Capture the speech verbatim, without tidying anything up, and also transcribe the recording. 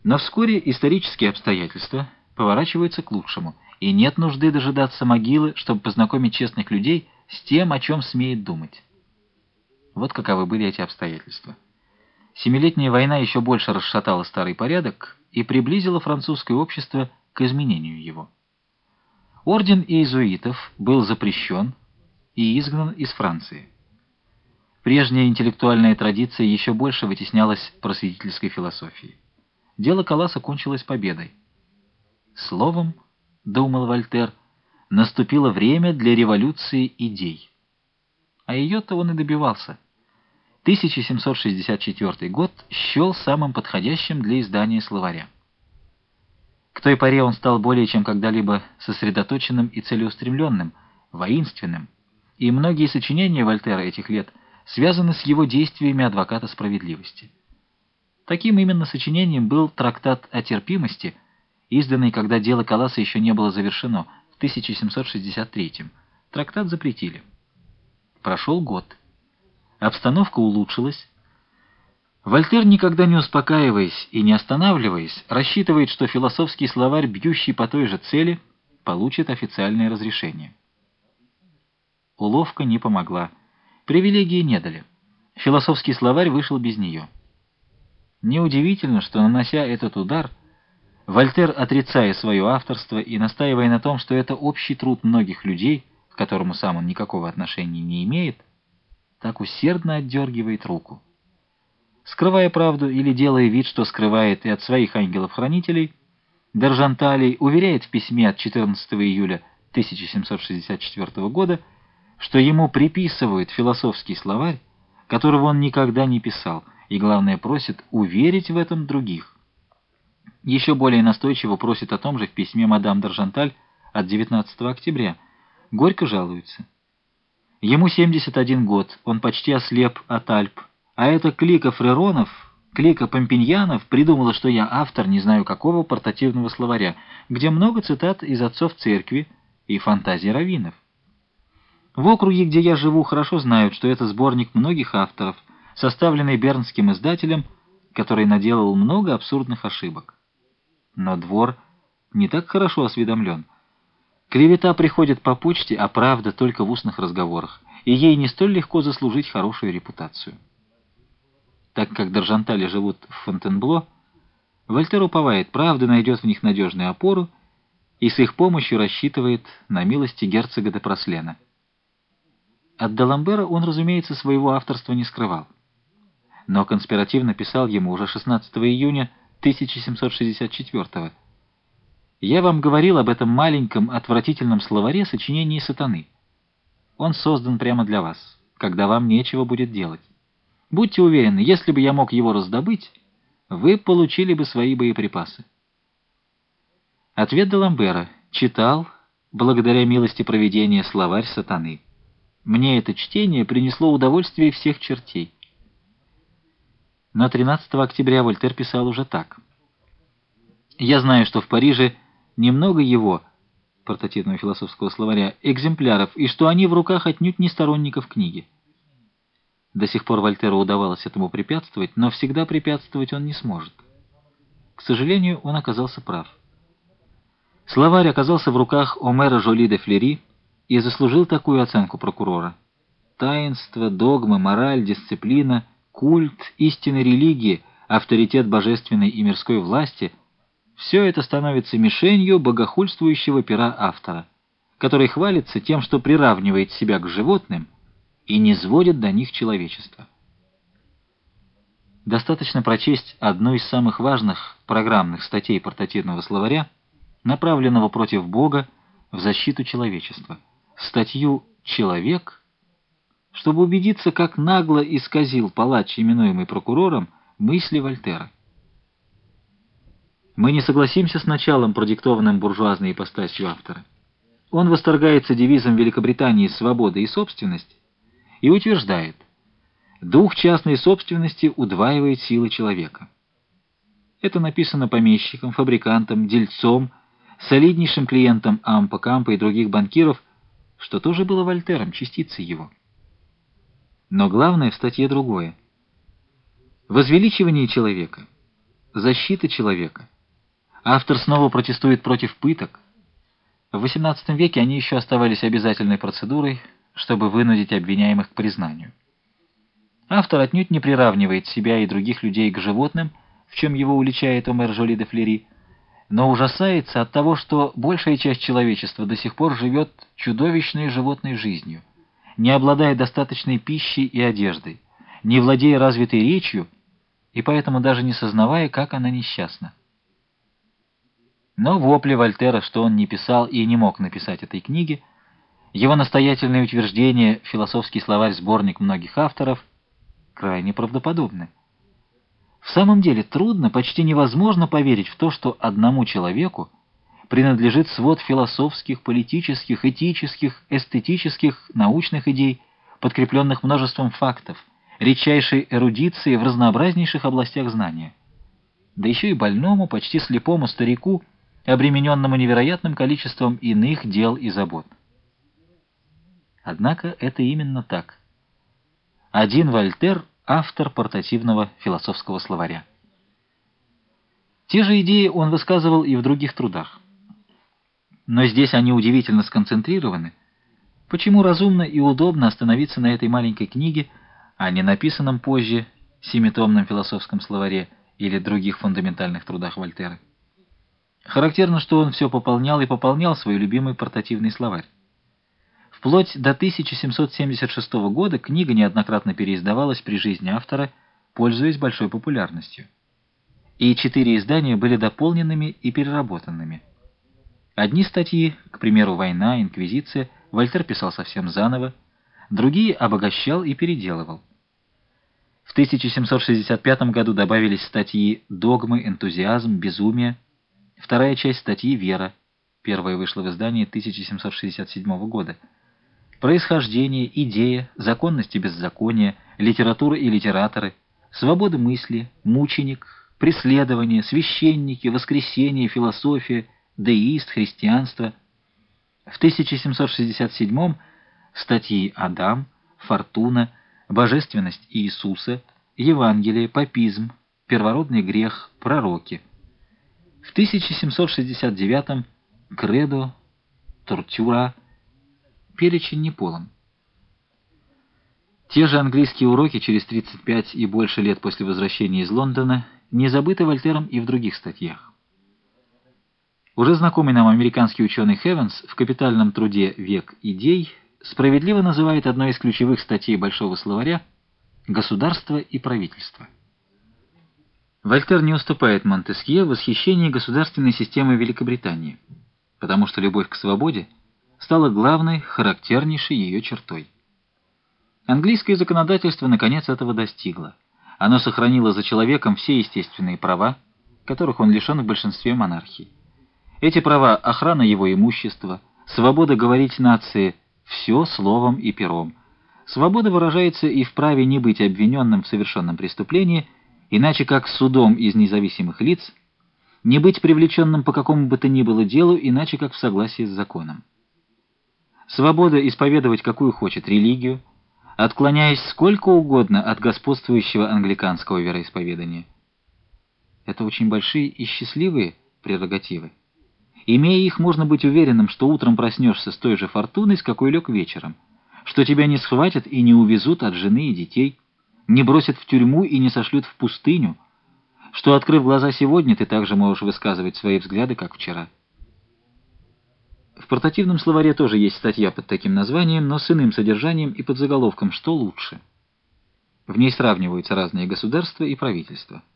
Но вскоре исторические обстоятельства поворачиваются к лучшему, и нет нужды дожидаться могилы, чтобы познакомить честных людей с тем, о чем смеет думать. Вот каковы были эти обстоятельства. Семилетняя война еще больше расшатала старый порядок и приблизила французское общество к изменению его. Орден иезуитов был запрещен и изгнан из Франции. Прежняя интеллектуальная традиция еще больше вытеснялась просветительской философией. Дело Калласа кончилось победой. Словом, думал Вольтер, наступило время для революции идей. А ее-то он и добивался. тысяча семьсот шестьдесят четвёртый год счел самым подходящим для издания словаря. К той поре он стал более чем когда-либо сосредоточенным и целеустремленным, воинственным, и многие сочинения Вольтера этих лет связаны с его действиями адвоката справедливости. Таким именно сочинением был трактат о терпимости, изданный, когда дело Калласа еще не было завершено, в тысяча семьсот шестьдесят третьем. Трактат запретили. Прошел год. Обстановка улучшилась. Вольтер, никогда не успокаиваясь и не останавливаясь, рассчитывает, что философский словарь, бьющий по той же цели, получит официальное разрешение. Уловка не помогла. Привилегии не дали. Философский словарь вышел без нее. Неудивительно, что, нанося этот удар, Вольтер, отрицая свое авторство и настаивая на том, что это общий труд многих людей, к которому сам он никакого отношения не имеет, так усердно отдергивает руку. Скрывая правду или делая вид, что скрывает и от своих ангелов-хранителей, Даржанталий уверяет в письме от четырнадцатого июля тысяча семьсот шестьдесят четвёртого года, что ему приписывают философский словарь, которого он никогда не писал, и, главное, просит уверить в этом других. Еще более настойчиво просит о том же в письме мадам Даржанталь от девятнадцатого октября. Горько жалуется. Ему семьдесят один год, он почти ослеп от Альп, а эта клика фреронов, клика помпиньянов придумала, что я автор не знаю какого портативного словаря, где много цитат из отцов церкви и фантазий раввинов. В округе, где я живу, хорошо знают, что это сборник многих авторов, составленный бернским издателем, который наделал много абсурдных ошибок. Но двор не так хорошо осведомлен. Клевета приходит по почте, а правда только в устных разговорах, и ей не столь легко заслужить хорошую репутацию. Так как Даржантали живут в Фонтенбло, Вольтер уповает, правда найдет в них надежную опору и с их помощью рассчитывает на милости герцога де Прослена. От Даламбера он, разумеется, своего авторства не скрывал, но конспиративно писал ему уже шестнадцатого июня тысяча семьсот шестьдесят четвёртого. «Я вам говорил об этом маленьком отвратительном словаре сочинений сатаны. Он создан прямо для вас, когда вам нечего будет делать. Будьте уверены, если бы я мог его раздобыть, вы получили бы свои боеприпасы». Ответ Даламбера: читал, благодаря милости провидения, словарь сатаны. Мне это чтение принесло удовольствие всех чертей. Но тринадцатого октября Вольтер писал уже так. «Я знаю, что в Париже немного его, портативного философского словаря, экземпляров, и что они в руках отнюдь не сторонников книги». До сих пор Вольтеру удавалось этому препятствовать, но всегда препятствовать он не сможет. К сожалению, он оказался прав. Словарь оказался в руках Омера Жоли де Флери и заслужил такую оценку прокурора. Таинство, догмы, мораль, дисциплина, культ, истинной религии, авторитет божественной и мирской власти — все это становится мишенью богохульствующего пера автора, который хвалится тем, что приравнивает себя к животным и не сводит до них человечества. Достаточно прочесть одну из самых важных программных статей портативного словаря, направленного против Бога в защиту человечества, статью «Человек», чтобы убедиться, как нагло исказил палач, именуемый прокурором, мысли Вольтера. Мы не согласимся с началом, продиктованным буржуазной ипостасью автора. Он восторгается девизом Великобритании «Свобода и собственность» и утверждает: дух частной собственности удваивает силы человека. Это написано помещиком, фабрикантом, дельцом, солиднейшим клиентом Ампа, Кампа и других банкиров, что тоже было Вольтером, частицей его. Но главное в статье другое. Возвеличивание человека защита человека. Автор снова протестует против пыток. В восемнадцатом веке они еще оставались обязательной процедурой, чтобы вынудить обвиняемых к признанию. Автор отнюдь не приравнивает себя и других людей к животным, в чем его уличает Омер Жоли де Флери, но ужасается от того, что большая часть человечества до сих пор живет чудовищной животной жизнью, не обладая достаточной пищей и одеждой, не владея развитой речью и поэтому даже не сознавая, как она несчастна. Но вопли Вольтера, что он не писал и не мог написать этой книги, его настоятельные утверждения, философский словарь-сборник многих авторов, крайне правдоподобны. В самом деле трудно, почти невозможно поверить в то, что одному человеку принадлежит свод философских, политических, этических, эстетических, научных идей, подкрепленных множеством фактов, редчайшей эрудиции в разнообразнейших областях знания. Да еще и больному, почти слепому старику, обремененному невероятным количеством иных дел и забот. Однако это именно так. Один Вольтер — автор портативного философского словаря. Те же идеи он высказывал и в других трудах. Но здесь они удивительно сконцентрированы. Почему разумно и удобно остановиться на этой маленькой книге, а не написанном позже семитомном философском словаре или других фундаментальных трудах Вольтера? Характерно, что он все пополнял и пополнял свой любимый портативный словарь. Вплоть до тысяча семьсот семьдесят шестого года книга неоднократно переиздавалась при жизни автора, пользуясь большой популярностью. И четыре издания были дополненными и переработанными. Одни статьи, к примеру, «Война», «Инквизиция», Вольтер писал совсем заново, другие обогащал и переделывал. В тысяча семьсот шестьдесят пятом году добавились статьи «Догмы», «Энтузиазм», «Безумие», вторая часть статьи «Вера», первая вышла в издании тысяча семьсот шестьдесят седьмого года, «Происхождение», «Идея», «Законность и беззаконие», «Литература и литераторы», «Свобода мысли», «Мученик», «Преследование», «Священники», «Воскресение», «Философия», «Деист», «Христианство». В тысяча семьсот шестьдесят седьмом статьи «Адам», «Фортуна», «Божественность Иисуса», «Евангелие», «Папизм», «Первородный грех», «Пророки». В тысяча семьсот шестьдесят девятом «Кредо», «Тортюра». Перечень не полон. Те же английские уроки через тридцать пять и больше лет после возвращения из Лондона не забыты Вольтером и в других статьях. Уже знакомый нам американский ученый Хевенс в капитальном труде «Век идей» справедливо называет одной из ключевых статей Большого словаря «Государство и правительство». Вольтер не уступает Монтескье в восхищении государственной системой Великобритании, потому что любовь к свободе стала главной, характернейшей ее чертой. Английское законодательство наконец этого достигло. Оно сохранило за человеком все естественные права, которых он лишен в большинстве монархий. Эти права — охрана его имущества, свобода говорить нации все словом и пером. Свобода выражается и в праве не быть обвиненным в совершенном преступлении, иначе как судом из независимых лиц, не быть привлеченным по какому бы то ни было делу, иначе как в согласии с законом. Свобода исповедовать какую хочет религию, отклоняясь сколько угодно от господствующего англиканского вероисповедания. Это очень большие и счастливые прерогативы. Имея их, можно быть уверенным, что утром проснешься с той же фортуной, с какой лег вечером, что тебя не схватят и не увезут от жены и детей, не бросят в тюрьму и не сошлют в пустыню, что, открыв глаза сегодня, ты также можешь высказывать свои взгляды, как вчера. В портативном словаре тоже есть статья под таким названием, но с иным содержанием и подзаголовком «Что лучше?». В ней сравниваются разные государства и правительства.